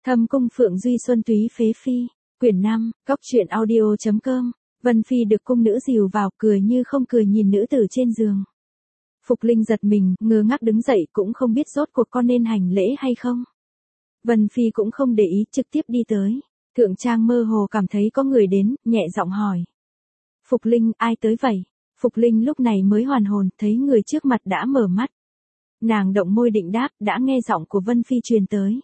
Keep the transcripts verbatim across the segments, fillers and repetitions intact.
Thâm cung Phượng Duy Xuân Túy Phế Phi, quyển năm, góc truyện audio.com, Vân Phi được cung nữ dìu vào, cười như không cười nhìn nữ tử trên giường. Phục Linh giật mình, ngơ ngác đứng dậy cũng không biết rốt cuộc con nên hành lễ hay không. Vân Phi cũng không để ý, trực tiếp đi tới. Thượng Trang mơ hồ cảm thấy có người đến, nhẹ giọng hỏi. Phục Linh, ai tới vậy? Phục Linh lúc này mới hoàn hồn, thấy người trước mặt đã mở mắt. Nàng động môi định đáp, đã nghe giọng của Vân Phi truyền tới.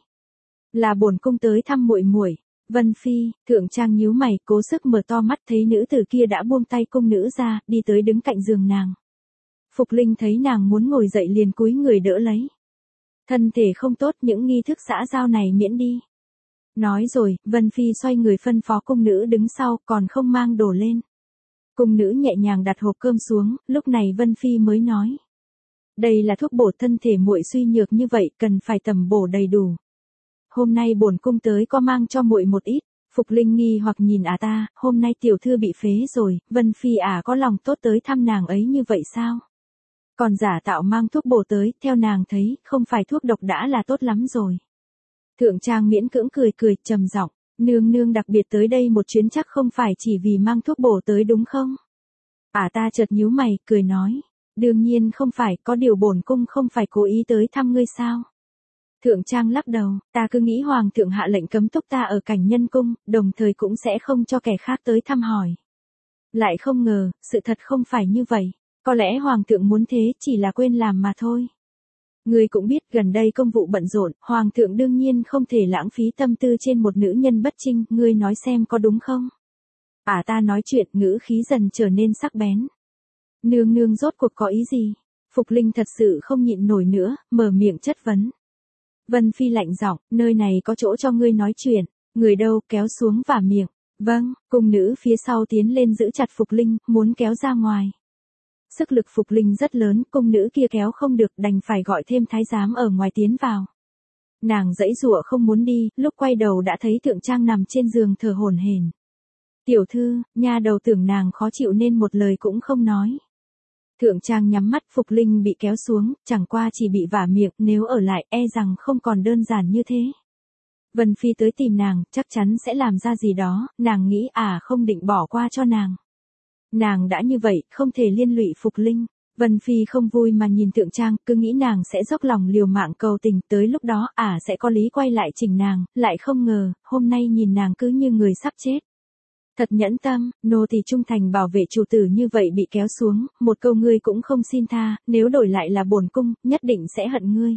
Là bổn cung tới thăm muội muội. Vân Phi, Thượng Trang nhíu mày, cố sức mở to mắt, thấy nữ tử kia đã buông tay cung nữ ra, đi tới đứng cạnh giường nàng. Phục Linh thấy nàng muốn ngồi dậy liền cúi người đỡ lấy. Thân thể không tốt, những nghi thức xã giao này miễn đi. Nói rồi, Vân Phi xoay người phân phó cung nữ đứng sau, còn không mang đồ lên. Cung nữ nhẹ nhàng đặt hộp cơm xuống, lúc này Vân Phi mới nói. Đây là thuốc bổ thân thể muội suy nhược như vậy, cần phải tầm bổ đầy đủ. Hôm nay bổn cung tới có mang cho muội một ít. Phục Linh nghi hoặc nhìn à ta, hôm nay tiểu thư bị phế rồi, Vân Phi à có lòng tốt tới thăm nàng ấy như vậy sao? Còn giả tạo mang thuốc bổ tới, theo nàng thấy, không phải thuốc độc đã là tốt lắm rồi. Thượng Trang miễn cưỡng cười cười, trầm giọng, nương nương đặc biệt tới đây một chuyến chắc không phải chỉ vì mang thuốc bổ tới đúng không? À ta chợt nhíu mày, cười nói, đương nhiên không phải, có điều bổn cung không phải cố ý tới thăm ngươi sao? Thượng Trang lắc đầu, ta cứ nghĩ Hoàng thượng hạ lệnh cấm túc ta ở Cảnh Nhân Cung, đồng thời cũng sẽ không cho kẻ khác tới thăm hỏi. Lại không ngờ, sự thật không phải như vậy, có lẽ Hoàng thượng muốn thế chỉ là quên làm mà thôi. Ngươi cũng biết gần đây công vụ bận rộn, Hoàng thượng đương nhiên không thể lãng phí tâm tư trên một nữ nhân bất trinh, ngươi nói xem có đúng không? À ta nói chuyện, ngữ khí dần trở nên sắc bén. Nương nương rốt cuộc có ý gì? Phục Linh thật sự không nhịn nổi nữa, mở miệng chất vấn. Vân Phi lạnh giọng, nơi này có chỗ cho ngươi nói chuyện, người đâu kéo xuống vả miệng. Vâng, cung nữ phía sau tiến lên giữ chặt Phục Linh, muốn kéo ra ngoài. Sức lực Phục Linh rất lớn, cung nữ kia kéo không được, đành phải gọi thêm thái giám ở ngoài tiến vào. Nàng giãy giụa không muốn đi, lúc quay đầu đã thấy Thượng Trang nằm trên giường thở hổn hển. Tiểu thư, nha đầu tưởng nàng khó chịu nên một lời cũng không nói. Thượng Trang nhắm mắt, Phục Linh bị kéo xuống, chẳng qua chỉ bị vả miệng, nếu ở lại e rằng không còn đơn giản như thế. Vân Phi tới tìm nàng, chắc chắn sẽ làm ra gì đó, nàng nghĩ à không định bỏ qua cho nàng. Nàng đã như vậy, không thể liên lụy Phục Linh. Vân Phi không vui mà nhìn Thượng Trang, cứ nghĩ nàng sẽ dốc lòng liều mạng cầu tình, tới lúc đó à sẽ có lý quay lại chỉnh nàng, lại không ngờ, hôm nay nhìn nàng cứ như người sắp chết. Thật nhẫn tâm, nô tỳ trung thành bảo vệ chủ tử như vậy bị kéo xuống, một câu ngươi cũng không xin tha, nếu đổi lại là bổn cung, nhất định sẽ hận ngươi.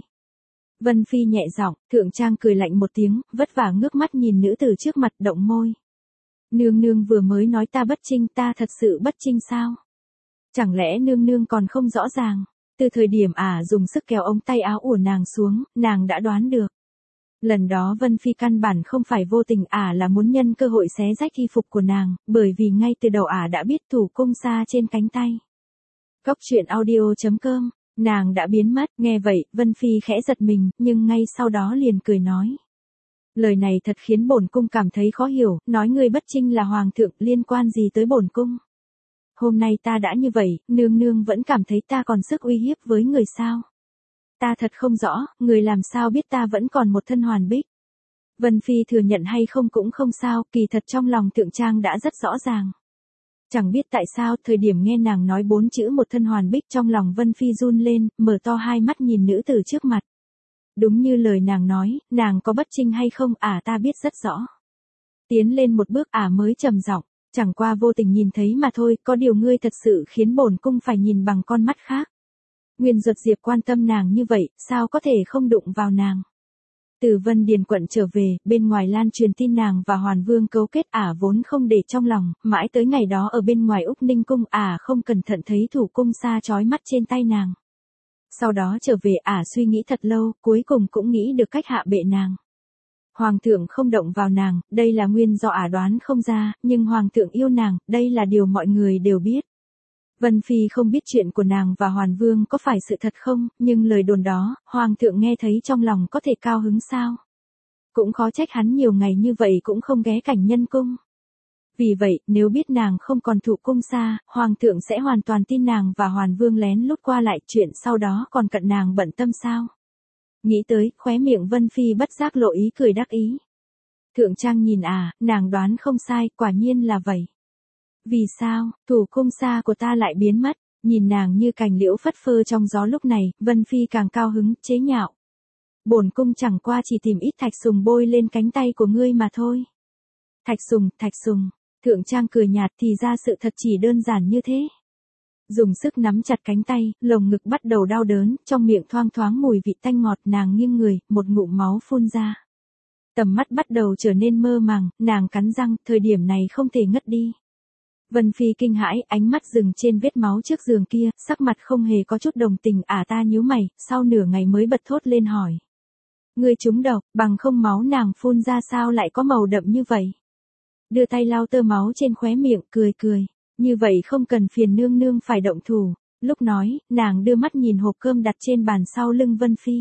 Vân Phi nhẹ giọng, Thượng Trang cười lạnh một tiếng, vất vả ngước mắt nhìn nữ tử trước mặt, động môi. Nương nương vừa mới nói ta bất trinh, ta thật sự bất trinh sao? Chẳng lẽ nương nương còn không rõ ràng? Từ thời điểm à dùng sức kéo ống tay áo của nàng xuống, nàng đã đoán được. Lần đó Vân Phi căn bản không phải vô tình ả là muốn nhân cơ hội xé rách y phục của nàng, bởi vì ngay từ đầu ả đã biết thủ cung xa trên cánh tay. Góc truyện audio.com, nàng đã biến mất, nghe vậy, Vân Phi khẽ giật mình, nhưng ngay sau đó liền cười nói. Lời này thật khiến bổn cung cảm thấy khó hiểu, nói ngươi bất trinh là hoàng thượng, liên quan gì tới bổn cung? Hôm nay ta đã như vậy, nương nương vẫn cảm thấy ta còn sức uy hiếp với người sao? Ta thật không rõ, người làm sao biết ta vẫn còn một thân hoàn bích. Vân Phi thừa nhận hay không cũng không sao, kỳ thật trong lòng Thượng Trang đã rất rõ ràng. Chẳng biết tại sao, thời điểm nghe nàng nói bốn chữ một thân hoàn bích trong lòng Vân Phi run lên, mở to hai mắt nhìn nữ tử trước mặt. Đúng như lời nàng nói, nàng có bất trinh hay không, à ta biết rất rõ. Tiến lên một bước à mới trầm giọng, chẳng qua vô tình nhìn thấy mà thôi, có điều ngươi thật sự khiến bổn cung phải nhìn bằng con mắt khác. Nguyên Duật Diệp quan tâm nàng như vậy, sao có thể không đụng vào nàng. Từ Vân Điền quận trở về, bên ngoài lan truyền tin nàng và Hoàn Vương cấu kết ả vốn không để trong lòng, mãi tới ngày đó ở bên ngoài Úc Ninh Cung ả không cẩn thận thấy thủ cung xa chói mắt trên tay nàng. Sau đó trở về ả suy nghĩ thật lâu, cuối cùng cũng nghĩ được cách hạ bệ nàng. Hoàng thượng không động vào nàng, đây là nguyên do ả đoán không ra, nhưng Hoàng thượng yêu nàng, đây là điều mọi người đều biết. Vân Phi không biết chuyện của nàng và Hoàn Vương có phải sự thật không, nhưng lời đồn đó, Hoàng thượng nghe thấy trong lòng có thể cao hứng sao. Cũng khó trách hắn nhiều ngày như vậy cũng không ghé Cảnh Nhân Cung. Vì vậy, nếu biết nàng không còn thụ cung xa, Hoàng thượng sẽ hoàn toàn tin nàng và Hoàn Vương lén lút qua lại, chuyện sau đó còn cận nàng bận tâm sao. Nghĩ tới, khóe miệng Vân Phi bất giác lộ ý cười đắc ý. Thượng Trang nhìn à, nàng đoán không sai, quả nhiên là vậy. Vì sao, thủ cung xa của ta lại biến mất, nhìn nàng như cành liễu phất phơ trong gió lúc này, Vân Phi càng cao hứng, chế nhạo. Bổn cung chẳng qua chỉ tìm ít thạch sùng bôi lên cánh tay của ngươi mà thôi. Thạch sùng, thạch sùng, Thượng Trang cười nhạt thì ra sự thật chỉ đơn giản như thế. Dùng sức nắm chặt cánh tay, lồng ngực bắt đầu đau đớn, trong miệng thoang thoáng mùi vị tanh ngọt, nàng nghiêng người, một ngụm máu phun ra. Tầm mắt bắt đầu trở nên mơ màng, nàng cắn răng, thời điểm này không thể ngất đi. Vân Phi kinh hãi, ánh mắt dừng trên vết máu trước giường kia, sắc mặt không hề có chút đồng tình, ả ta nhíu mày, sau nửa ngày mới bật thốt lên hỏi. Ngươi trúng độc, bằng không máu nàng phun ra sao lại có màu đậm như vậy? Đưa tay lau tơ máu trên khóe miệng, cười cười. Như vậy không cần phiền nương nương phải động thủ. Lúc nói, nàng đưa mắt nhìn hộp cơm đặt trên bàn sau lưng Vân Phi.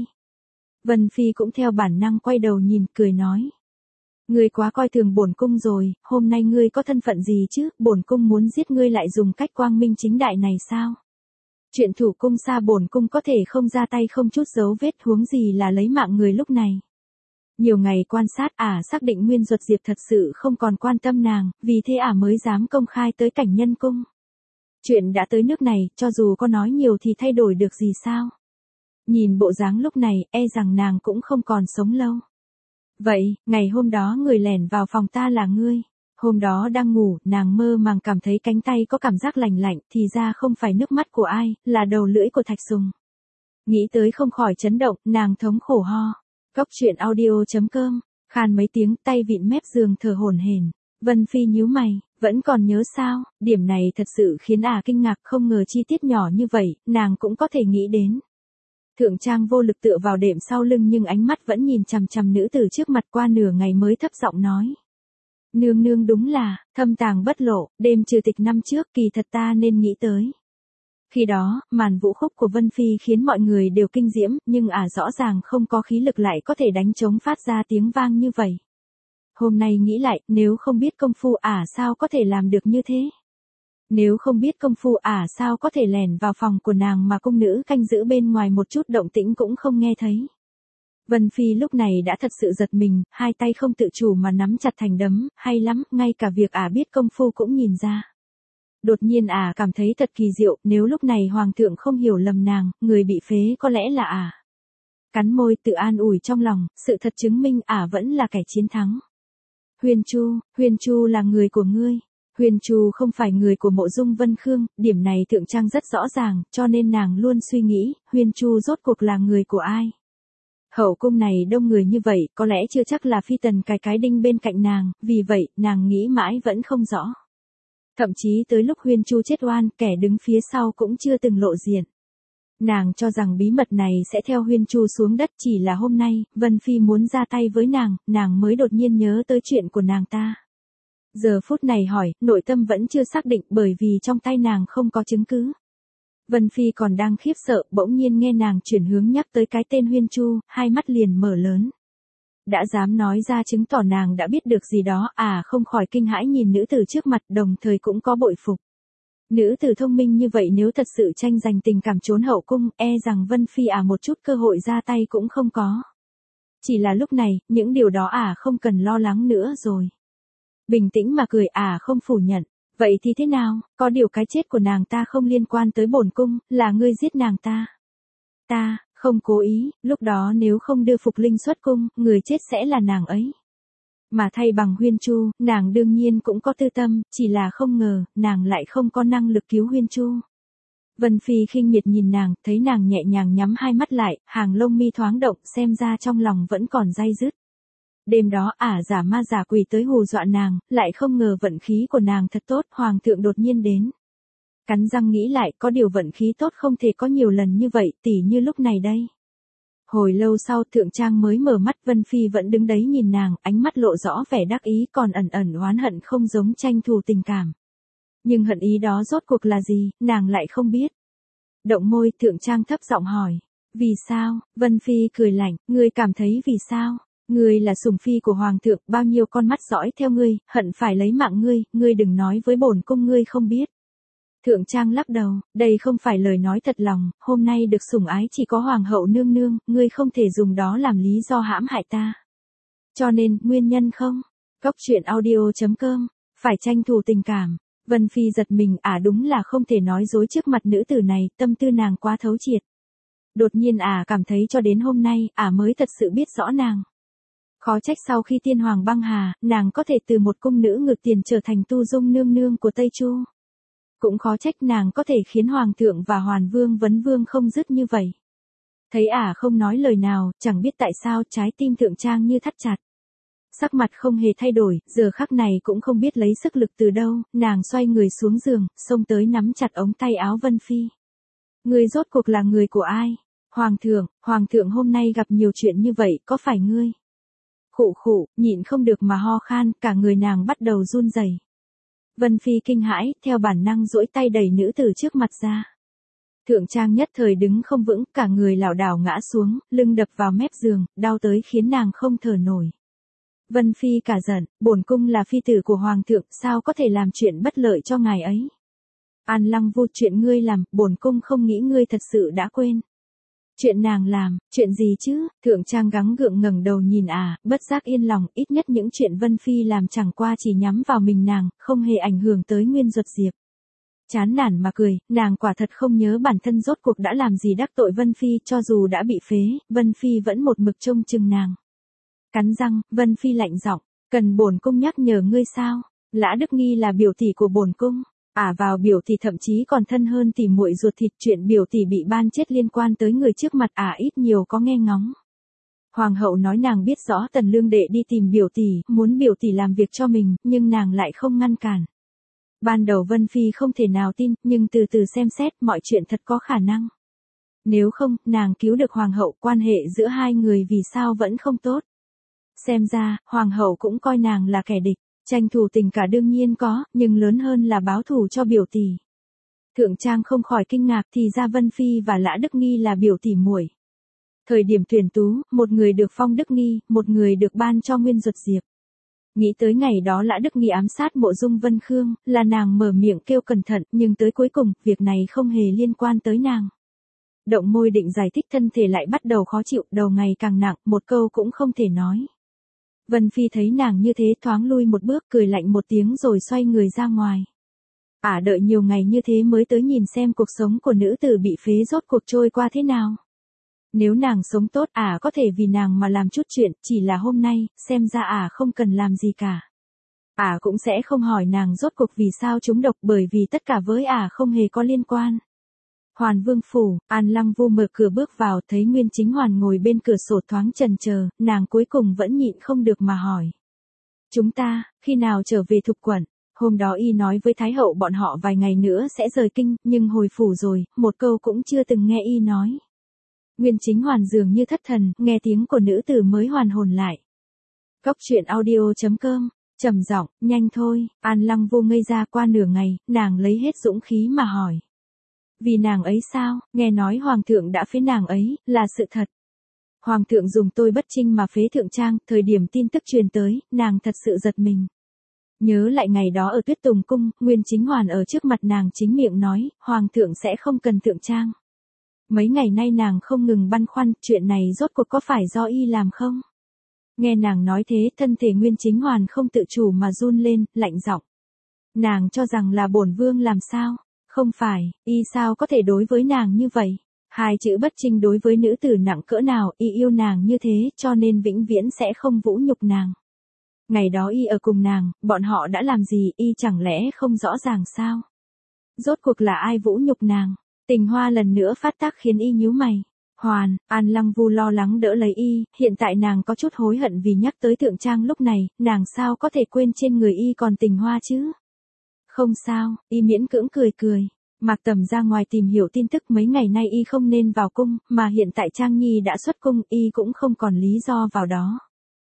Vân Phi cũng theo bản năng quay đầu nhìn, cười nói. Ngươi quá coi thường bổn cung rồi, hôm nay ngươi có thân phận gì chứ, bổn cung muốn giết ngươi lại dùng cách quang minh chính đại này sao? Chuyện thủ cung xa bổn cung có thể không ra tay không chút dấu vết, huống gì là lấy mạng người lúc này. Nhiều ngày quan sát ả à, xác định Nguyên Duật Diệp thật sự không còn quan tâm nàng, vì thế ả à mới dám công khai tới cảnh nhân cung. Chuyện đã tới nước này, cho dù có nói nhiều thì thay đổi được gì sao? Nhìn bộ dáng lúc này, e rằng nàng cũng không còn sống lâu. Vậy, ngày hôm đó người lẻn vào phòng ta là ngươi. Hôm đó đang ngủ, nàng mơ màng cảm thấy cánh tay có cảm giác lạnh lạnh, thì ra không phải nước mắt của ai, là đầu lưỡi của Thạch Sùng. Nghĩ tới không khỏi chấn động, nàng thống khổ ho. Cốc truyện audio chấm com, khan mấy tiếng, tay vịn mép giường thở hổn hển. Vân Phi nhíu mày, vẫn còn nhớ sao, điểm này thật sự khiến ả à kinh ngạc, không ngờ chi tiết nhỏ như vậy, nàng cũng có thể nghĩ đến. Thượng Trang vô lực tựa vào đệm sau lưng nhưng ánh mắt vẫn nhìn chằm chằm nữ tử trước mặt, qua nửa ngày mới thấp giọng nói. Nương nương đúng là, thâm tàng bất lộ, đêm trừ tịch năm trước kỳ thật ta nên nghĩ tới. Khi đó, màn vũ khúc của Vân Phi khiến mọi người đều kinh diễm, nhưng ả à rõ ràng không có khí lực lại có thể đánh trống phát ra tiếng vang như vậy. Hôm nay nghĩ lại, nếu không biết công phu ả à sao có thể làm được như thế? Nếu không biết công phu ả à sao có thể lẻn vào phòng của nàng mà cung nữ canh giữ bên ngoài một chút động tĩnh cũng không nghe thấy? Vân Phi lúc này đã thật sự giật mình, hai tay không tự chủ mà nắm chặt thành đấm, hay lắm, ngay cả việc ả à biết công phu cũng nhìn ra. Đột nhiên ả à cảm thấy thật kỳ diệu, nếu lúc này hoàng thượng không hiểu lầm nàng, người bị phế có lẽ là ả. À. Cắn môi tự an ủi trong lòng, sự thật chứng minh ả à vẫn là kẻ chiến thắng. Huyền Chu, Huyền Chu là người của ngươi. Huyền Chu không phải người của Mộ Dung Vân Khương, điểm này Thượng Trang rất rõ ràng, cho nên nàng luôn suy nghĩ, Huyền Chu rốt cuộc là người của ai. Hậu cung này đông người như vậy, có lẽ chưa chắc là phi tần cài cái đinh bên cạnh nàng, vì vậy, nàng nghĩ mãi vẫn không rõ. Thậm chí tới lúc Huyền Chu chết oan, kẻ đứng phía sau cũng chưa từng lộ diện. Nàng cho rằng bí mật này sẽ theo Huyền Chu xuống đất, chỉ là hôm nay, Vân Phi muốn ra tay với nàng, nàng mới đột nhiên nhớ tới chuyện của nàng ta. Giờ phút này hỏi, nội tâm vẫn chưa xác định bởi vì trong tay nàng không có chứng cứ. Vân Phi còn đang khiếp sợ, bỗng nhiên nghe nàng chuyển hướng nhắc tới cái tên Huyền Chu, hai mắt liền mở lớn. Đã dám nói ra chứng tỏ nàng đã biết được gì đó, à không khỏi kinh hãi nhìn nữ tử trước mặt, đồng thời cũng có bội phục. Nữ tử thông minh như vậy nếu thật sự tranh giành tình cảm trốn hậu cung, e rằng Vân Phi à một chút cơ hội ra tay cũng không có. Chỉ là lúc này, những điều đó à không cần lo lắng nữa rồi. Bình tĩnh mà cười à không phủ nhận. Vậy thì thế nào, có điều cái chết của nàng ta không liên quan tới bổn cung, là ngươi giết nàng ta. Ta, không cố ý, lúc đó nếu không đưa Phục Linh xuất cung, người chết sẽ là nàng ấy. Mà thay bằng Huyền Chu, nàng đương nhiên cũng có tư tâm, chỉ là không ngờ, nàng lại không có năng lực cứu Huyền Chu. Vân Phi khinh miệt nhìn nàng, thấy nàng nhẹ nhàng nhắm hai mắt lại, hàng lông mi thoáng động, xem ra trong lòng vẫn còn day dứt. Đêm đó ả à, giả ma giả quỷ tới hù dọa nàng, lại không ngờ vận khí của nàng thật tốt, hoàng thượng đột nhiên đến. Cắn răng nghĩ lại, có điều vận khí tốt không thể có nhiều lần như vậy, tỉ như lúc này đây. Hồi lâu sau Thượng Trang mới mở mắt, Vân Phi vẫn đứng đấy nhìn nàng, ánh mắt lộ rõ vẻ đắc ý, còn ẩn ẩn oán hận không giống tranh thù tình cảm. Nhưng hận ý đó rốt cuộc là gì, nàng lại không biết. Động môi, Thượng Trang thấp giọng hỏi. Vì sao? Vân Phi cười lạnh, ngươi cảm thấy vì sao? Ngươi là sủng phi của hoàng thượng, bao nhiêu con mắt dõi theo ngươi, hận phải lấy mạng ngươi, ngươi đừng nói với bổn cung ngươi không biết. Thượng Trang lắc đầu, đây không phải lời nói thật lòng, hôm nay được sủng ái chỉ có hoàng hậu nương nương, ngươi không thể dùng đó làm lý do hãm hại ta. Cho nên, nguyên nhân không? Góc chuyện audio chấm com, phải tranh thủ tình cảm. Vân Phi giật mình, ả à đúng là không thể nói dối trước mặt nữ tử này, tâm tư nàng quá thấu triệt. Đột nhiên ả à cảm thấy cho đến hôm nay, ả à mới thật sự biết rõ nàng. Khó trách sau khi tiên hoàng băng hà, nàng có thể từ một cung nữ ngược tiền trở thành tu dung nương nương của Tây Chu. Cũng khó trách nàng có thể khiến hoàng thượng và hoàn vương vấn vương không dứt như vậy. Thấy ả à không nói lời nào, chẳng biết tại sao trái tim Thượng Trang như thắt chặt. Sắc mặt không hề thay đổi, giờ khắc này cũng không biết lấy sức lực từ đâu, nàng xoay người xuống giường, xông tới nắm chặt ống tay áo Vân Phi. Ngươi rốt cuộc là người của ai? Hoàng thượng, hoàng thượng hôm nay gặp nhiều chuyện như vậy, có phải ngươi? Khụ khụ, nhịn không được mà ho khan, cả người nàng bắt đầu run rẩy. Vân Phi kinh hãi, theo bản năng duỗi tay đẩy nữ tử trước mặt ra. Thượng Trang nhất thời đứng không vững, cả người lảo đảo ngã xuống, lưng đập vào mép giường, đau tới khiến nàng không thở nổi. Vân Phi cả giận, bổn cung là phi tử của hoàng thượng, sao có thể làm chuyện bất lợi cho ngài ấy? An Lăng Vu, chuyện ngươi làm, bổn cung không nghĩ ngươi thật sự đã quên. Chuyện nàng làm, chuyện gì chứ? Thượng Trang gắng gượng ngẩng đầu nhìn à, bất giác yên lòng, ít nhất những chuyện Vân Phi làm chẳng qua chỉ nhắm vào mình nàng, không hề ảnh hưởng tới Nguyên Duật Diệp. Chán nản mà cười, nàng quả thật không nhớ bản thân rốt cuộc đã làm gì đắc tội Vân Phi, cho dù đã bị phế, Vân Phi vẫn một mực trông chừng nàng. Cắn răng, Vân Phi lạnh giọng, cần bổn cung nhắc nhở ngươi sao? Lã Đức Nghi là biểu tỷ của bổn cung. Ả à vào biểu tỷ thậm chí còn thân hơn tỷ muội ruột thịt, chuyện biểu tỷ bị ban chết liên quan tới người trước mặt Ả à ít nhiều có nghe ngóng. Hoàng hậu nói nàng biết rõ Tần Lương đệ đi tìm biểu tỷ, muốn biểu tỷ làm việc cho mình, nhưng nàng lại không ngăn cản. Ban đầu Vân Phi không thể nào tin, nhưng từ từ xem xét, mọi chuyện thật có khả năng. Nếu không, nàng cứu được hoàng hậu, quan hệ giữa hai người vì sao vẫn không tốt. Xem ra, hoàng hậu cũng coi nàng là kẻ địch. Tranh thủ tình cả đương nhiên có, nhưng lớn hơn là báo thù cho biểu tỷ. Thượng Trang không khỏi kinh ngạc, thì ra Vân Phi và Lã Đức Nghi là biểu tỷ muội. Thời điểm tuyển tú, một người được phong Đức Nghi, một người được ban cho Nguyên Duật Diệp. Nghĩ tới ngày đó Lã Đức Nghi ám sát Mộ Dung Vân Khương, là nàng mở miệng kêu cẩn thận, nhưng tới cuối cùng, việc này không hề liên quan tới nàng. Động môi định giải thích, thân thể lại bắt đầu khó chịu, đầu ngày càng nặng, một câu cũng không thể nói. Vân Phi thấy nàng như thế thoáng lui một bước, cười lạnh một tiếng rồi xoay người ra ngoài. Ả à đợi nhiều ngày như thế mới tới nhìn xem cuộc sống của nữ tử bị phế rốt cuộc trôi qua thế nào. Nếu nàng sống tốt, Ả à có thể vì nàng mà làm chút chuyện, chỉ là hôm nay, xem ra Ả à không cần làm gì cả. Ả à cũng sẽ không hỏi nàng rốt cuộc vì sao trúng độc, bởi vì tất cả với Ả à không hề có liên quan. Hoàn Vương phủ, An Lăng Vu mở cửa bước vào, thấy Nguyên Chính Hoàn ngồi bên cửa sổ thoáng chần chờ, nàng cuối cùng vẫn nhịn không được mà hỏi. Chúng ta, khi nào trở về Thục quận? Hôm đó y nói với Thái hậu bọn họ vài ngày nữa sẽ rời kinh, nhưng hồi phủ rồi, một câu cũng chưa từng nghe y nói. Nguyên Chính Hoàn dường như thất thần, nghe tiếng của nữ tử mới hoàn hồn lại. Góc chuyện audio chấm com, trầm giọng, nhanh thôi. An Lăng Vu ngây ra, qua nửa ngày, nàng lấy hết dũng khí mà hỏi. Vì nàng ấy sao? Nghe nói hoàng thượng đã phế nàng ấy, là sự thật. Hoàng thượng dùng tôi bất trinh mà phế Thượng Trang, thời điểm tin tức truyền tới, nàng thật sự giật mình. Nhớ lại ngày đó ở Tuyết Tùng cung, Nguyên Chính Hoàn ở trước mặt nàng chính miệng nói, hoàng thượng sẽ không cần Thượng Trang. Mấy ngày nay nàng không ngừng băn khoăn, chuyện này rốt cuộc có phải do y làm không? Nghe nàng nói thế, thân thể Nguyên Chính Hoàn không tự chủ mà run lên, lạnh giọng. Nàng cho rằng là bổn vương làm sao? Không phải, y sao có thể đối với nàng như vậy? Hai chữ bất trinh đối với nữ tử nặng cỡ nào, y yêu nàng như thế, cho nên vĩnh viễn sẽ không vũ nhục nàng. Ngày đó y ở cùng nàng, bọn họ đã làm gì, y chẳng lẽ không rõ ràng sao? Rốt cuộc là ai vũ nhục nàng? Tình hoa lần nữa phát tác khiến y nhíu mày. Hoàn, An Lăng Vu lo lắng đỡ lấy y, hiện tại nàng có chút hối hận vì nhắc tới Thượng Trang lúc này, nàng sao có thể quên trên người y còn tình hoa chứ? Không sao, y miễn cưỡng cười cười. Mạc Tầm ra ngoài tìm hiểu tin tức, mấy ngày nay y không nên vào cung, mà hiện tại Trang Nhi đã xuất cung, y cũng không còn lý do vào đó.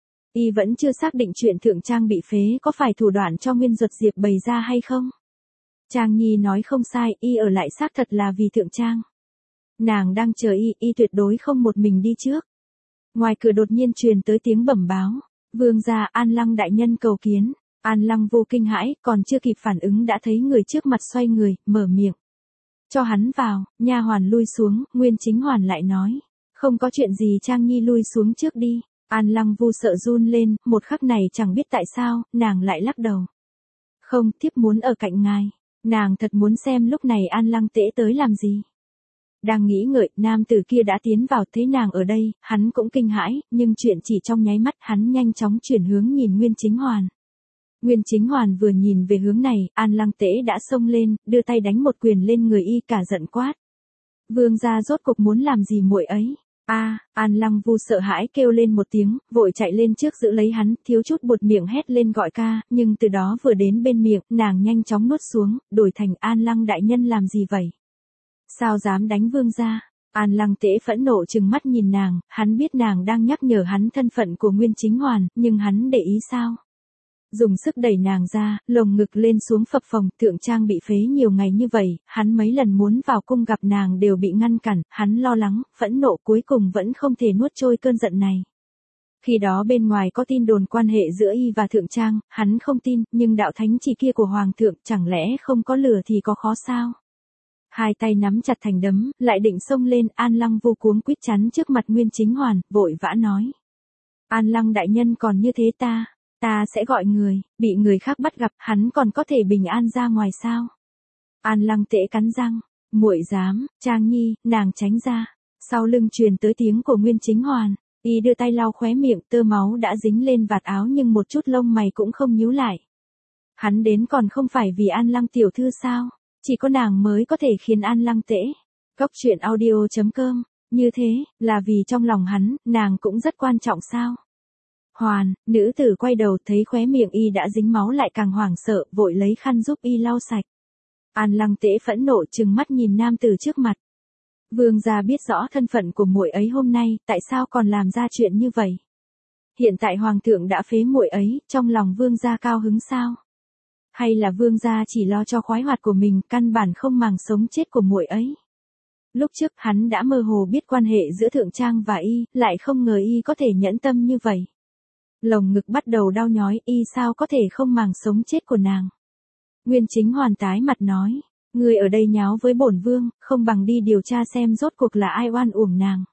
Y vẫn chưa xác định chuyện Thượng Trang bị phế có phải thủ đoạn cho Nguyên Duật Diệp bày ra hay không. Trang Nhi nói không sai, y ở lại xác thật là vì Thượng Trang. Nàng đang chờ y, y tuyệt đối không một mình đi trước. Ngoài cửa đột nhiên truyền tới tiếng bẩm báo. Vương gia, An Lăng đại nhân cầu kiến. An Lăng vô kinh hãi, còn chưa kịp phản ứng đã thấy người trước mặt xoay người, mở miệng. Cho hắn vào. Nha hoàn lui xuống, Nguyên Chính Hoàn lại nói. Không có chuyện gì, Trang Nhi lui xuống trước đi. An Lăng Vu sợ run lên, một khắc này chẳng biết tại sao, nàng lại lắc đầu. Không, thiếp muốn ở cạnh ngài. Nàng thật muốn xem lúc này An Lăng Tễ tới làm gì. Đang nghĩ ngợi, nam tử kia đã tiến vào, thấy nàng ở đây, hắn cũng kinh hãi, nhưng chuyện chỉ trong nháy mắt, hắn nhanh chóng chuyển hướng nhìn Nguyên Chính Hoàn. Nguyên Chính Hoàn vừa nhìn về hướng này, An Lăng Tễ đã xông lên, đưa tay đánh một quyền lên người y, cả giận quát. Vương gia rốt cục muốn làm gì muội ấy? A, à, An Lăng Vu sợ hãi kêu lên một tiếng, vội chạy lên trước giữ lấy hắn, thiếu chút buột miệng hét lên gọi ca, nhưng từ đó vừa đến bên miệng, nàng nhanh chóng nuốt xuống, đổi thành An Lăng đại nhân làm gì vậy? Sao dám đánh vương gia? An Lăng Tễ phẫn nộ trừng mắt nhìn nàng, hắn biết nàng đang nhắc nhở hắn thân phận của Nguyên Chính Hoàn, nhưng hắn để ý sao? Dùng sức đẩy nàng ra, lồng ngực lên xuống phập phồng, thượng trang bị phế nhiều ngày như vậy, hắn mấy lần muốn vào cung gặp nàng đều bị ngăn cản, hắn lo lắng, phẫn nộ cuối cùng vẫn không thể nuốt trôi cơn giận này. Khi đó bên ngoài có tin đồn quan hệ giữa y và thượng trang, hắn không tin, nhưng đạo thánh chỉ kia của hoàng thượng chẳng lẽ không có lửa thì có khó sao? Hai tay nắm chặt thành đấm, lại định xông lên, An Lăng Vô cuống quýt chắn trước mặt Nguyên Chính Hoàn, vội vã nói. An Lăng đại nhân còn như thế ta, ta sẽ gọi người, bị người khác bắt gặp, hắn còn có thể bình an ra ngoài sao? An Lăng Tễ cắn răng, muội dám, Trang Nhi, nàng tránh ra. Sau lưng truyền tới tiếng của Nguyên Chính Hoàn, y đưa tay lau khóe miệng, tơ máu đã dính lên vạt áo nhưng một chút lông mày cũng không nhíu lại. Hắn đến còn không phải vì An Lăng tiểu thư sao? Chỉ có nàng mới có thể khiến An Lăng Tễ. Cốc truyện audio chấm com, như thế, là vì trong lòng hắn, nàng cũng rất quan trọng sao? Hoàn, nữ tử quay đầu thấy khóe miệng y đã dính máu lại càng hoảng sợ, vội lấy khăn giúp y lau sạch. An Lăng Tễ phẫn nộ trừng mắt nhìn nam tử trước mặt. Vương gia biết rõ thân phận của muội ấy hôm nay, tại sao còn làm ra chuyện như vậy? Hiện tại hoàng thượng đã phế muội ấy, trong lòng vương gia cao hứng sao? Hay là vương gia chỉ lo cho khoái hoạt của mình, căn bản không màng sống chết của muội ấy? Lúc trước hắn đã mơ hồ biết quan hệ giữa thượng trang và y, lại không ngờ y có thể nhẫn tâm như vậy. Lồng ngực bắt đầu đau nhói, y sao có thể không màng sống chết của nàng. Nguyên Chính Hoàn tái mặt nói, người ở đây nháo với bổn vương, không bằng đi điều tra xem rốt cuộc là ai oan uổng nàng.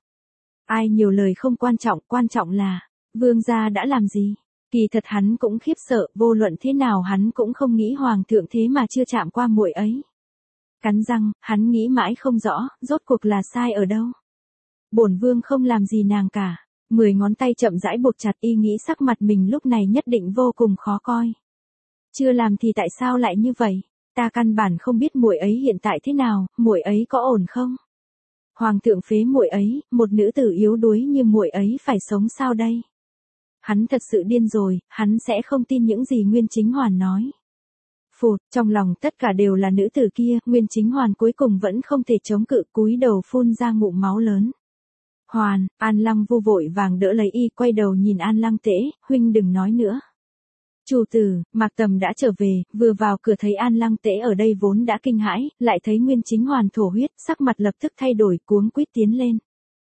Ai nhiều lời không quan trọng, quan trọng là, vương gia đã làm gì? Kỳ thật hắn cũng khiếp sợ, vô luận thế nào hắn cũng không nghĩ hoàng thượng thế mà chưa chạm qua muội ấy. Cắn răng, hắn nghĩ mãi không rõ, rốt cuộc là sai ở đâu. Bổn vương không làm gì nàng cả. Mười ngón tay chậm rãi buộc chặt, y nghĩ sắc mặt mình lúc này nhất định vô cùng khó coi. Chưa làm thì tại sao lại như vậy? Ta căn bản không biết muội ấy hiện tại thế nào, muội ấy có ổn không? Hoàng thượng phế muội ấy, một nữ tử yếu đuối như muội ấy phải sống sao đây? Hắn thật sự điên rồi, hắn sẽ không tin những gì Nguyên Chính Hoàn nói. Phụt, trong lòng tất cả đều là nữ tử kia, Nguyên Chính Hoàn cuối cùng vẫn không thể chống cự, cúi đầu phun ra ngụm máu lớn. Hoàn, An Lăng Vu vội vàng đỡ lấy y, quay đầu nhìn An Lăng Tễ, huynh đừng nói nữa. Chủ tử, Mạc Tầm đã trở về, vừa vào cửa thấy An Lăng Tễ ở đây vốn đã kinh hãi, lại thấy Nguyên Chính Hoàn thổ huyết, sắc mặt lập tức thay đổi, cuống quýt tiến lên.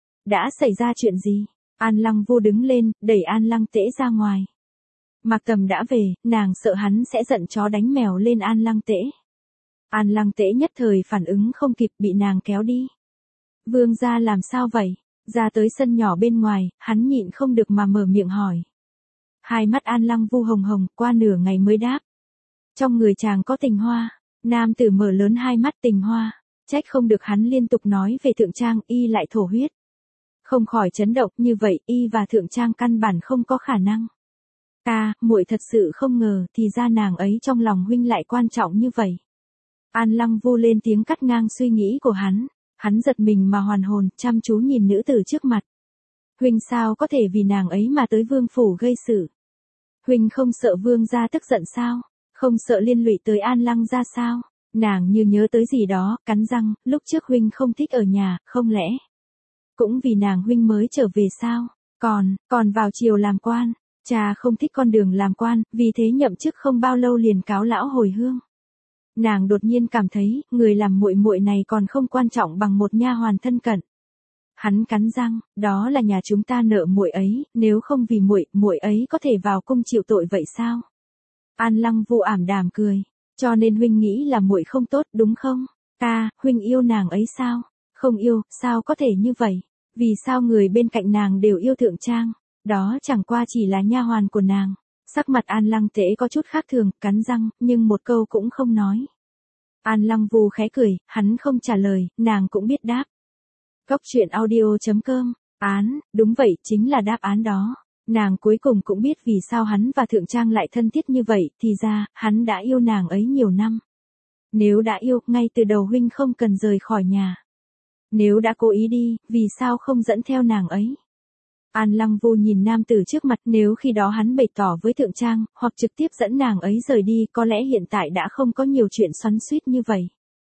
Đã xảy ra chuyện gì? An Lăng Vu đứng lên, đẩy An Lăng Tễ ra ngoài. Mạc Tầm đã về, nàng sợ hắn sẽ giận chó đánh mèo lên An Lăng Tễ. An Lăng Tễ nhất thời phản ứng không kịp, bị nàng kéo đi. Vương gia làm sao vậy? Ra tới sân nhỏ bên ngoài, hắn nhịn không được mà mở miệng hỏi. Hai mắt An Lăng Vu hồng hồng, qua nửa ngày mới đáp. Trong người chàng có tình hoa. Nam tử mở lớn hai mắt, tình hoa. Trách không được hắn liên tục nói về thượng trang, y lại thổ huyết. Không khỏi chấn động, như vậy y và thượng trang căn bản không có khả năng. Ta, muội thật sự không ngờ, thì ra nàng ấy trong lòng huynh lại quan trọng như vậy. An Lăng Vu lên tiếng cắt ngang suy nghĩ của hắn. Hắn giật mình mà hoàn hồn, chăm chú nhìn nữ tử trước mặt. Huynh sao có thể vì nàng ấy mà tới vương phủ gây sự? Huynh không sợ vương gia tức giận sao? Không sợ liên lụy tới An Lăng gia sao? Nàng như nhớ tới gì đó, cắn răng, lúc trước huynh không thích ở nhà, không lẽ? Cũng vì nàng huynh mới trở về sao? Còn, còn vào triều làm quan, cha không thích con đường làm quan, vì thế nhậm chức không bao lâu liền cáo lão hồi hương. Nàng đột nhiên cảm thấy, người làm muội muội này còn không quan trọng bằng một nha hoàn thân cận. Hắn cắn răng, đó là nhà chúng ta nợ muội ấy, nếu không vì muội, muội ấy có thể vào cung chịu tội vậy sao? An Lăng Vu ảm đàm cười, cho nên huynh nghĩ là muội không tốt, đúng không? Ta, huynh yêu nàng ấy sao? Không yêu, sao có thể như vậy? Vì sao người bên cạnh nàng đều yêu thượng trang? Đó chẳng qua chỉ là nha hoàn của nàng. Sắc mặt An Lăng Tễ có chút khác thường, cắn răng, nhưng một câu cũng không nói. An Lăng Vu khẽ cười, hắn không trả lời, nàng cũng biết đáp. Cốc truyện audio chấm com, án, đúng vậy, chính là đáp án đó. Nàng cuối cùng cũng biết vì sao hắn và Thượng Trang lại thân thiết như vậy, thì ra, hắn đã yêu nàng ấy nhiều năm. Nếu đã yêu, ngay từ đầu huynh không cần rời khỏi nhà. Nếu đã cố ý đi, vì sao không dẫn theo nàng ấy? An Lăng Vu nhìn nam tử trước mặt, nếu khi đó hắn bày tỏ với Thượng Trang, hoặc trực tiếp dẫn nàng ấy rời đi, có lẽ hiện tại đã không có nhiều chuyện xoắn xuýt như vậy.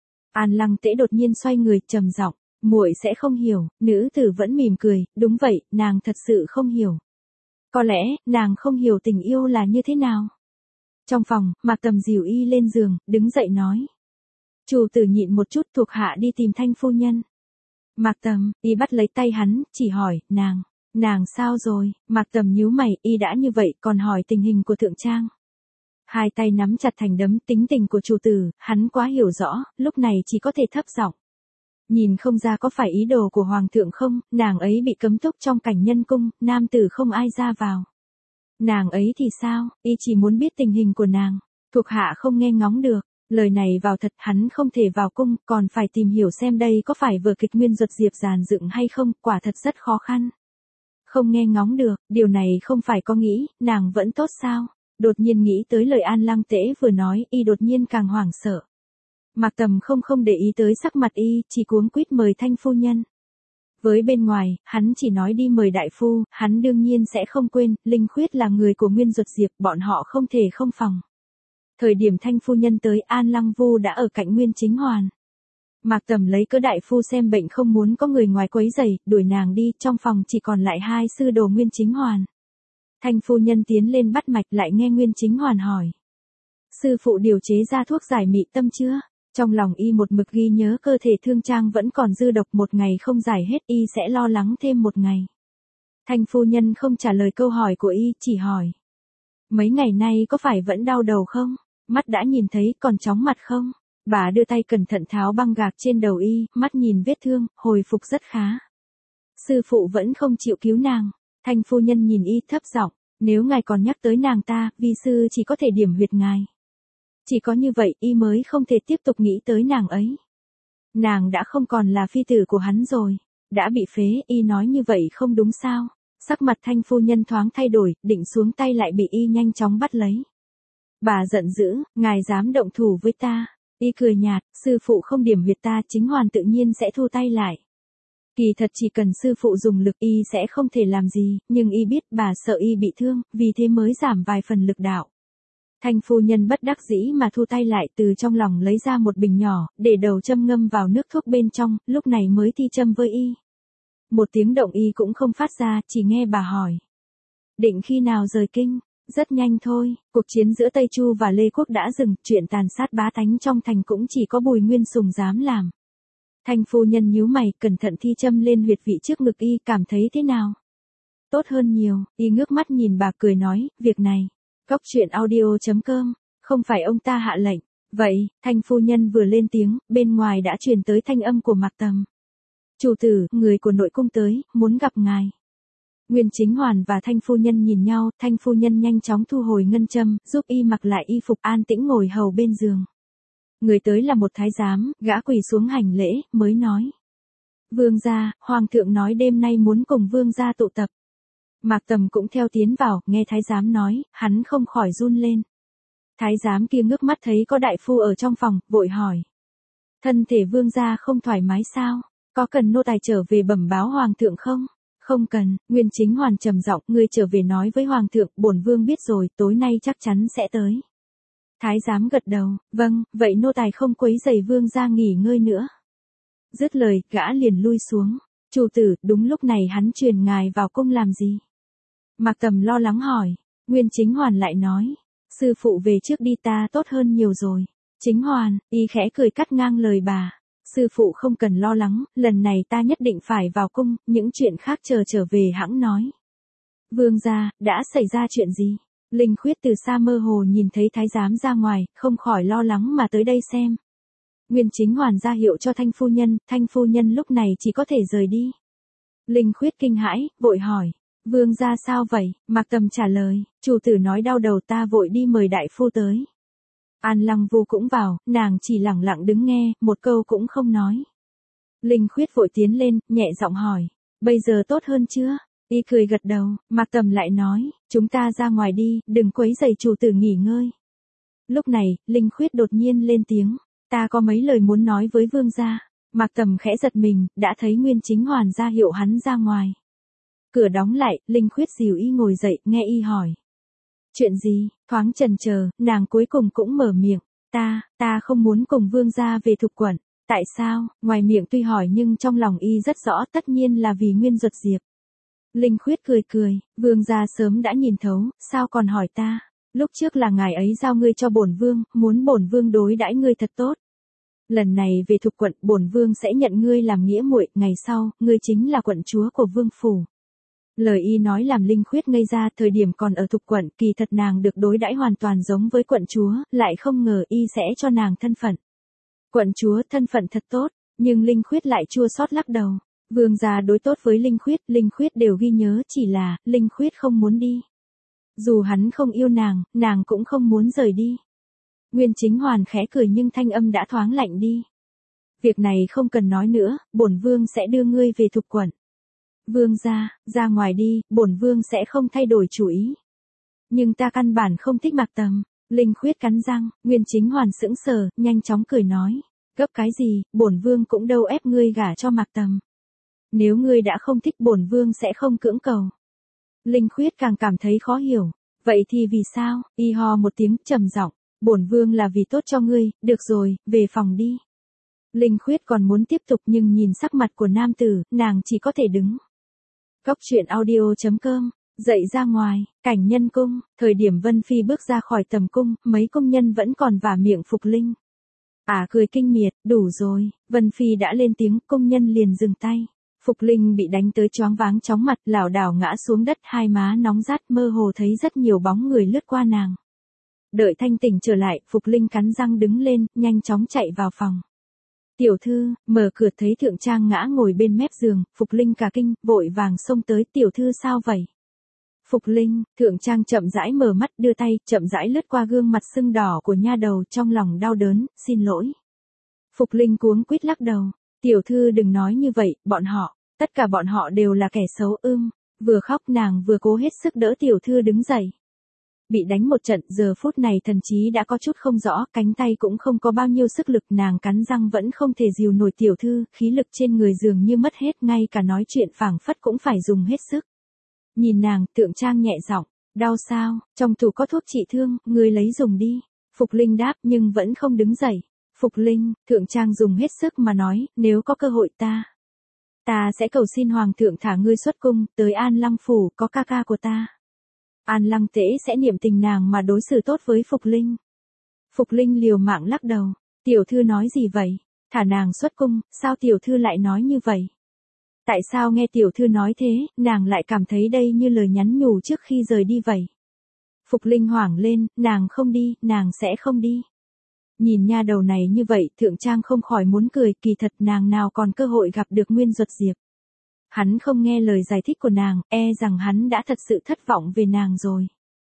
An Lăng Tễ đột nhiên xoay người, trầm giọng, muội sẽ không hiểu. Nữ tử vẫn mỉm cười, đúng vậy, nàng thật sự không hiểu. Có lẽ, nàng không hiểu tình yêu là như thế nào. Trong phòng, Mạc Tầm dìu y lên giường, đứng dậy nói. Chủ tử nhịn một chút, thuộc hạ đi tìm Thanh phu nhân. Mạc Tầm, y bắt lấy tay hắn, chỉ hỏi, nàng, nàng sao rồi? Mạc Tầm nhíu mày, y đã như vậy, còn hỏi tình hình của Thượng Trang. Hai tay nắm chặt thành đấm, tính tình của chủ tử, hắn quá hiểu rõ, lúc này chỉ có thể thấp giọng. Nhìn không ra có phải ý đồ của Hoàng thượng không, nàng ấy bị cấm túc trong cảnh nhân cung, nam tử không ai ra vào. Nàng ấy thì sao, y chỉ muốn biết tình hình của nàng, thuộc hạ không nghe ngóng được, lời này vào thật hắn không thể vào cung, còn phải tìm hiểu xem đây có phải vở kịch Nguyên Duật Diệp dàn dựng hay không, quả thật rất khó khăn. Không nghe ngóng được, điều này không phải có nghĩ, nàng vẫn tốt sao, đột nhiên nghĩ tới lời An Lăng Tễ vừa nói, y đột nhiên càng hoảng sợ. Mạc Tầm không không để ý tới sắc mặt y, chỉ cuống quýt mời Thanh phu nhân. Với bên ngoài, hắn chỉ nói đi mời đại phu, hắn đương nhiên sẽ không quên, Linh Khuyết là người của Nguyên Duật Diệp, bọn họ không thể không phòng. Thời điểm Thanh phu nhân tới, An Lăng Vu đã ở cạnh Nguyên Chính Hoàn. Mạc Tầm lấy cớ đại phu xem bệnh không muốn có người ngoài quấy rầy, đuổi nàng đi, trong phòng chỉ còn lại hai sư đồ Nguyên Chính Hoàn. Thanh phu nhân tiến lên bắt mạch, lại nghe Nguyên Chính Hoàn hỏi. Sư phụ điều chế ra thuốc giải mị tâm chưa? Trong lòng y một mực ghi nhớ cơ thể Thương Trang vẫn còn dư độc, một ngày không giải hết y sẽ lo lắng thêm một ngày. Thanh phu nhân không trả lời câu hỏi của y, chỉ hỏi. Mấy ngày nay có phải vẫn đau đầu không? Mắt đã nhìn thấy, còn chóng mặt không? Bà đưa tay cẩn thận tháo băng gạc trên đầu y, mắt nhìn vết thương, hồi phục rất khá. Sư phụ vẫn không chịu cứu nàng. Thanh phu nhân nhìn y thấp giọng, nếu ngài còn nhắc tới nàng ta, vi sư chỉ có thể điểm huyệt ngài. Chỉ có như vậy y mới không thể tiếp tục nghĩ tới nàng ấy. Nàng đã không còn là phi tử của hắn rồi. Đã bị phế, y nói như vậy không đúng sao. Sắc mặt thanh phu nhân thoáng thay đổi, định xuống tay lại bị y nhanh chóng bắt lấy. Bà giận dữ, ngài dám động thủ với ta. Y cười nhạt, sư phụ không điểm huyệt ta, Chính Hoàn tự nhiên sẽ thu tay lại. Kỳ thật chỉ cần sư phụ dùng lực y sẽ không thể làm gì, nhưng y biết bà sợ y bị thương, vì thế mới giảm vài phần lực đạo. Thanh phu nhân bất đắc dĩ mà thu tay lại, từ trong lòng lấy ra một bình nhỏ, để đầu châm ngâm vào nước thuốc bên trong, lúc này mới thi châm với y. Một tiếng động y cũng không phát ra, chỉ nghe bà hỏi. Định khi nào rời kinh? Rất nhanh thôi, cuộc chiến giữa Tây Chu và Lê Quốc đã dừng, chuyện tàn sát bá tánh trong thành cũng chỉ có Bùi Nguyên Sùng dám làm. Thanh phu nhân nhíu mày, cẩn thận thi châm lên huyệt vị trước ngực y, cảm thấy thế nào? Tốt hơn nhiều, y ngước mắt nhìn bà cười nói, việc này. Cốc truyện audio chấm com, không phải ông ta hạ lệnh. Vậy, Thanh phu nhân vừa lên tiếng, bên ngoài đã truyền tới thanh âm của Mạc Tầm. Chủ tử, người của nội cung tới, muốn gặp ngài. Nguyên Chính Hoàn và Thanh phu nhân nhìn nhau, Thanh phu nhân nhanh chóng thu hồi ngân châm, giúp y mặc lại y phục, an tĩnh ngồi hầu bên giường. Người tới là một thái giám, gã quỳ xuống hành lễ, mới nói. Vương gia, Hoàng thượng nói đêm nay muốn cùng vương gia tụ tập. Mạc Tầm cũng theo tiến vào, nghe thái giám nói, hắn không khỏi run lên. Thái giám kia ngước mắt thấy có đại phu ở trong phòng, vội hỏi. Thân thể vương gia không thoải mái sao? Có cần nô tài trở về bẩm báo Hoàng thượng không? Không cần, Nguyên Chính Hoàn trầm giọng, ngươi trở về nói với Hoàng thượng, bổn vương biết rồi, tối nay chắc chắn sẽ tới. Thái giám gật đầu, vâng, vậy nô tài không quấy rầy vương gia nghỉ ngơi nữa. Dứt lời, gã liền lui xuống. Chủ tử, đúng lúc này hắn truyền ngài vào cung làm gì? Mạc Tầm lo lắng hỏi. Nguyên Chính Hoàn lại nói. Sư phụ về trước đi, ta tốt hơn nhiều rồi. Chính Hoàn, y khẽ cười cắt ngang lời bà. Sư phụ không cần lo lắng, lần này ta nhất định phải vào cung, những chuyện khác chờ trở về hãng nói. Vương gia, đã xảy ra chuyện gì? Linh Khuyết từ xa mơ hồ nhìn thấy thái giám ra ngoài, không khỏi lo lắng mà tới đây xem. Nguyên Chính Hoàn ra hiệu cho Thanh phu nhân, Thanh phu nhân lúc này chỉ có thể rời đi. Linh Khuyết kinh hãi, vội hỏi. Vương gia sao vậy? Mạc Tầm trả lời, chủ tử nói đau đầu ta vội đi mời đại phu tới. An Lăng Vu cũng vào, nàng chỉ lặng lặng đứng nghe, một câu cũng không nói. Linh Khuyết vội tiến lên, nhẹ giọng hỏi, bây giờ tốt hơn chưa? Y cười gật đầu, Mạc Tầm lại nói, chúng ta ra ngoài đi, đừng quấy rầy chủ tử nghỉ ngơi. Lúc này, Linh Khuyết đột nhiên lên tiếng, ta có mấy lời muốn nói với vương gia. Mạc Tầm khẽ giật mình, đã thấy Nguyên Chính Hoàn ra hiệu hắn ra ngoài. Cửa đóng lại, Linh Khuyết dìu y ngồi dậy, nghe y hỏi. Chuyện gì? Thoáng chần chờ, nàng cuối cùng cũng mở miệng, ta, ta không muốn cùng vương gia về Thục Quận. Tại sao? Ngoài miệng tuy hỏi nhưng trong lòng y rất rõ, tất nhiên là vì Nguyên Duật Diệp. Linh Khuyết cười cười, vương gia sớm đã nhìn thấu, sao còn hỏi ta? Lúc trước là ngài ấy giao ngươi cho bổn vương, muốn bổn vương đối đãi ngươi thật tốt. Lần này về Thục Quận, bổn vương sẽ nhận ngươi làm nghĩa muội, ngày sau, ngươi chính là quận chúa của vương phủ. Lời y nói làm Linh Khuyết ngây ra, thời điểm còn ở Thục Quận, kỳ thật nàng được đối đãi hoàn toàn giống với quận chúa, lại không ngờ y sẽ cho nàng thân phận. Quận chúa thân phận thật tốt, nhưng Linh Khuyết lại chua xót lắc đầu. Vương gia đối tốt với Linh Khuyết, Linh Khuyết đều ghi nhớ, chỉ là, Linh Khuyết không muốn đi. Dù hắn không yêu nàng, nàng cũng không muốn rời đi. Nguyên Chính Hoàn khẽ cười nhưng thanh âm đã thoáng lạnh đi. Việc này không cần nói nữa, bổn vương sẽ đưa ngươi về Thục Quận. Vương gia, ra ngoài đi, bổn vương sẽ không thay đổi chủ ý. Nhưng ta căn bản không thích Mạc Tầm. Linh Khuyết cắn răng, Nguyên Chính Hoàn sững sờ, nhanh chóng cười nói, gấp cái gì, bổn vương cũng đâu ép ngươi gả cho Mạc Tầm. Nếu ngươi đã không thích bổn vương sẽ không cưỡng cầu. Linh Khuyết càng cảm thấy khó hiểu, vậy thì vì sao? Y ho một tiếng trầm giọng, bổn vương là vì tốt cho ngươi, được rồi, về phòng đi. Linh Khuyết còn muốn tiếp tục nhưng nhìn sắc mặt của nam tử, nàng chỉ có thể đứng. Cốc truyện audio chấm com, dậy ra ngoài, cảnh nhân cung, thời điểm Vân Phi bước ra khỏi tầm cung, mấy công nhân vẫn còn vả miệng Phục Linh. À cười kinh miệt, đủ rồi, Vân Phi đã lên tiếng, công nhân liền dừng tay. Phục Linh bị đánh tới choáng váng chóng mặt, lảo đảo ngã xuống đất, hai má nóng rát, mơ hồ thấy rất nhiều bóng người lướt qua nàng. Đợi thanh tỉnh trở lại, Phục Linh cắn răng đứng lên, nhanh chóng chạy vào phòng. Tiểu thư, mở cửa thấy Thượng Trang ngã ngồi bên mép giường, Phục Linh cả kinh, vội vàng xông tới, tiểu thư sao vậy? Phục Linh, Thượng Trang chậm rãi mở mắt, đưa tay, chậm rãi lướt qua gương mặt sưng đỏ của nha đầu, trong lòng đau đớn, xin lỗi. Phục Linh cuống quýt lắc đầu, tiểu thư đừng nói như vậy, bọn họ, tất cả bọn họ đều là kẻ xấu ưm. Vừa khóc nàng vừa cố hết sức đỡ tiểu thư đứng dậy. Bị đánh một trận, giờ phút này thần trí đã có chút không rõ, cánh tay cũng không có bao nhiêu sức lực, nàng cắn răng vẫn không thể dìu nổi tiểu thư, khí lực trên người dường như mất hết, ngay cả nói chuyện phảng phất cũng phải dùng hết sức. Nhìn nàng, Thượng Trang nhẹ giọng, đau sao, trong tủ có thuốc trị thương, ngươi lấy dùng đi. Phục Linh đáp nhưng vẫn không đứng dậy. Phục Linh, Thượng Trang dùng hết sức mà nói, nếu có cơ hội ta. Ta sẽ cầu xin Hoàng thượng thả ngươi xuất cung, tới An Lăng Phủ, có ca ca của ta. An Lăng Tễ sẽ niệm tình nàng mà đối xử tốt với Phục Linh. Phục Linh liều mạng lắc đầu, tiểu thư nói gì vậy? Thả nàng xuất cung, sao tiểu thư lại nói như vậy? Tại sao nghe tiểu thư nói thế, nàng lại cảm thấy đây như lời nhắn nhủ trước khi rời đi vậy? Phục Linh hoảng lên, nàng không đi, nàng sẽ không đi. Nhìn nha đầu này như vậy, Thượng Trang không khỏi muốn cười, kỳ thật nàng nào còn cơ hội gặp được Nguyên Duật Diệp. Hắn không nghe lời giải thích của nàng, e rằng hắn đã thật sự thất vọng về nàng rồi.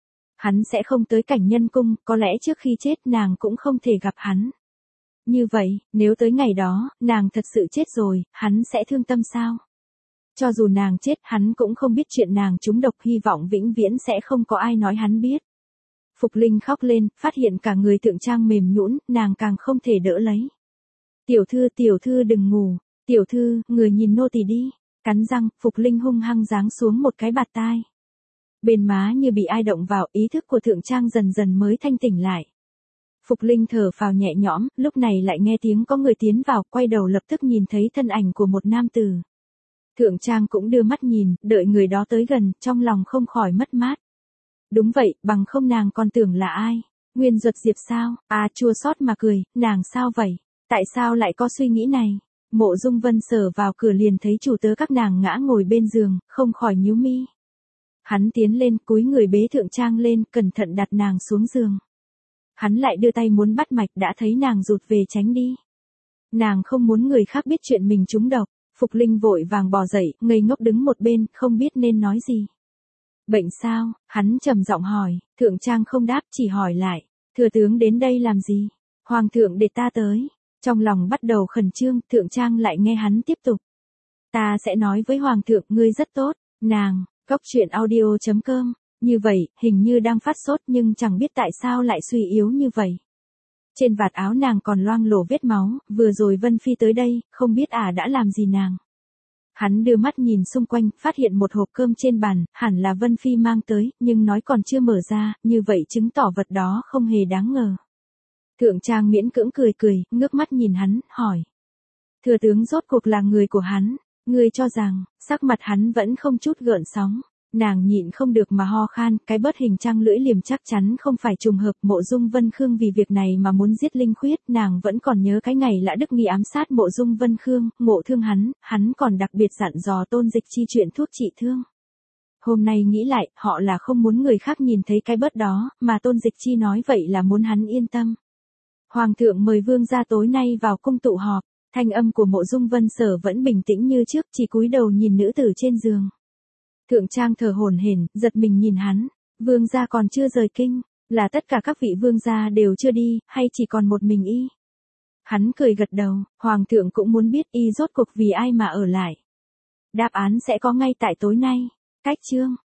Hắn sẽ không tới cảnh nhân cung, có lẽ trước khi chết nàng cũng không thể gặp hắn. Như vậy, nếu tới ngày đó, nàng thật sự chết rồi, hắn sẽ thương tâm sao? Cho dù nàng chết, hắn cũng không biết chuyện nàng trúng độc, hy vọng vĩnh viễn sẽ không có ai nói hắn biết. Phục Linh khóc lên, phát hiện cả người Thượng Trang mềm nhũn, nàng càng không thể đỡ lấy. Tiểu thư, tiểu thư đừng ngủ, tiểu thư, người nhìn nô tỳ đi. Cắn răng, Phục Linh hung hăng giáng xuống một cái bạt tai. Bên má như bị ai động vào, ý thức của Thượng Trang dần dần mới thanh tỉnh lại. Phục Linh thở phào nhẹ nhõm, lúc này lại nghe tiếng có người tiến vào, quay đầu lập tức nhìn thấy thân ảnh của một nam tử. Thượng Trang cũng đưa mắt nhìn, đợi người đó tới gần, trong lòng không khỏi mất mát. Đúng vậy, bằng không nàng còn tưởng là ai? Nguyên Duật Diệp sao? À chua xót mà cười, nàng sao vậy? Tại sao lại có suy nghĩ này? Mộ Dung Vân Sở vào cửa liền thấy chủ tớ các nàng ngã ngồi bên giường, không khỏi nhíu mi. Hắn tiến lên, cúi người bế Thượng Trang lên, cẩn thận đặt nàng xuống giường. Hắn lại đưa tay muốn bắt mạch, đã thấy nàng rụt về tránh đi. Nàng không muốn người khác biết chuyện mình trúng độc. Phục Linh vội vàng bò dậy, ngây ngốc đứng một bên, không biết nên nói gì. Bệnh sao? Hắn trầm giọng hỏi, Thượng Trang không đáp chỉ hỏi lại, thừa tướng đến đây làm gì? Hoàng thượng để ta tới. Trong lòng bắt đầu khẩn trương, Thượng Trang lại nghe hắn tiếp tục. Ta sẽ nói với Hoàng thượng ngươi rất tốt, nàng, Cốc truyện audio chấm com. Như vậy, hình như đang phát sốt nhưng chẳng biết tại sao lại suy yếu như vậy. Trên vạt áo nàng còn loang lổ vết máu, vừa rồi Vân Phi tới đây, không biết ả đã làm gì nàng. Hắn đưa mắt nhìn xung quanh, phát hiện một hộp cơm trên bàn, hẳn là Vân Phi mang tới, nhưng nói còn chưa mở ra, như vậy chứng tỏ vật đó không hề đáng ngờ. Thượng Trang miễn cưỡng cười cười, ngước mắt nhìn hắn, hỏi. Thừa tướng rốt cuộc là người của hắn, ngươi cho rằng, sắc mặt hắn vẫn không chút gợn sóng. Nàng nhịn không được mà ho khan, cái bớt hình trăng lưỡi liềm chắc chắn không phải trùng hợp. Mộ Dung Vân Khương vì việc này mà muốn giết Linh Khuyết, nàng vẫn còn nhớ cái ngày Lã Đức Nghi ám sát Mộ Dung Vân Khương, ngộ thương hắn, hắn còn đặc biệt dặn dò Tôn Dịch Chi chuyện thuốc trị thương. Hôm nay nghĩ lại, họ là không muốn người khác nhìn thấy cái bớt đó, mà Tôn Dịch Chi nói vậy là muốn hắn yên tâm. Hoàng thượng mời vương gia tối nay vào cung tụ họp, thanh âm của Mộ Dung Vân Sở vẫn bình tĩnh như trước, chỉ cúi đầu nhìn nữ tử trên giường. Thượng Trang thở hổn hển, giật mình nhìn hắn, vương gia còn chưa rời kinh, là tất cả các vị vương gia đều chưa đi, hay chỉ còn một mình y? Hắn cười gật đầu, hoàng thượng cũng muốn biết y rốt cuộc vì ai mà ở lại. Đáp án sẽ có ngay tại tối nay. Cách chương